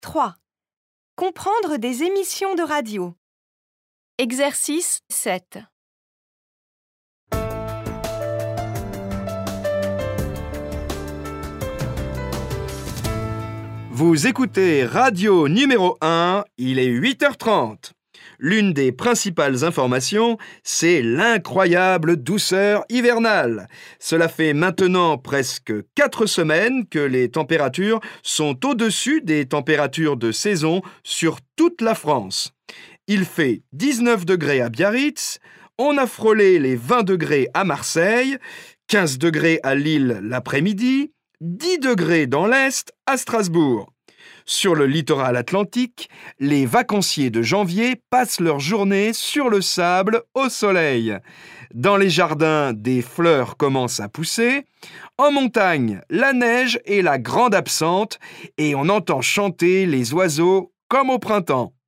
3. Comprendre des émissions de radio. Exercice 7. Vous écoutez Radio numéro 1, il est 8h30. L'une des principales informations, c'est l'incroyable douceur hivernale. Cela fait maintenant presque 4 semaines que les températures sont au-dessus des températures de saison sur toute la France. Il fait 19 degrés à Biarritz, on a frôlé les 20 degrés à Marseille, 15 degrés à Lille l'après-midi, 10 degrés dans l'Est à Strasbourg. Sur le littoral atlantique, les vacanciers de janvier passent leur journée sur le sable au soleil. Dans les jardins, des fleurs commencent à pousser. En montagne, la neige est la grande absente et on entend chanter les oiseaux comme au printemps.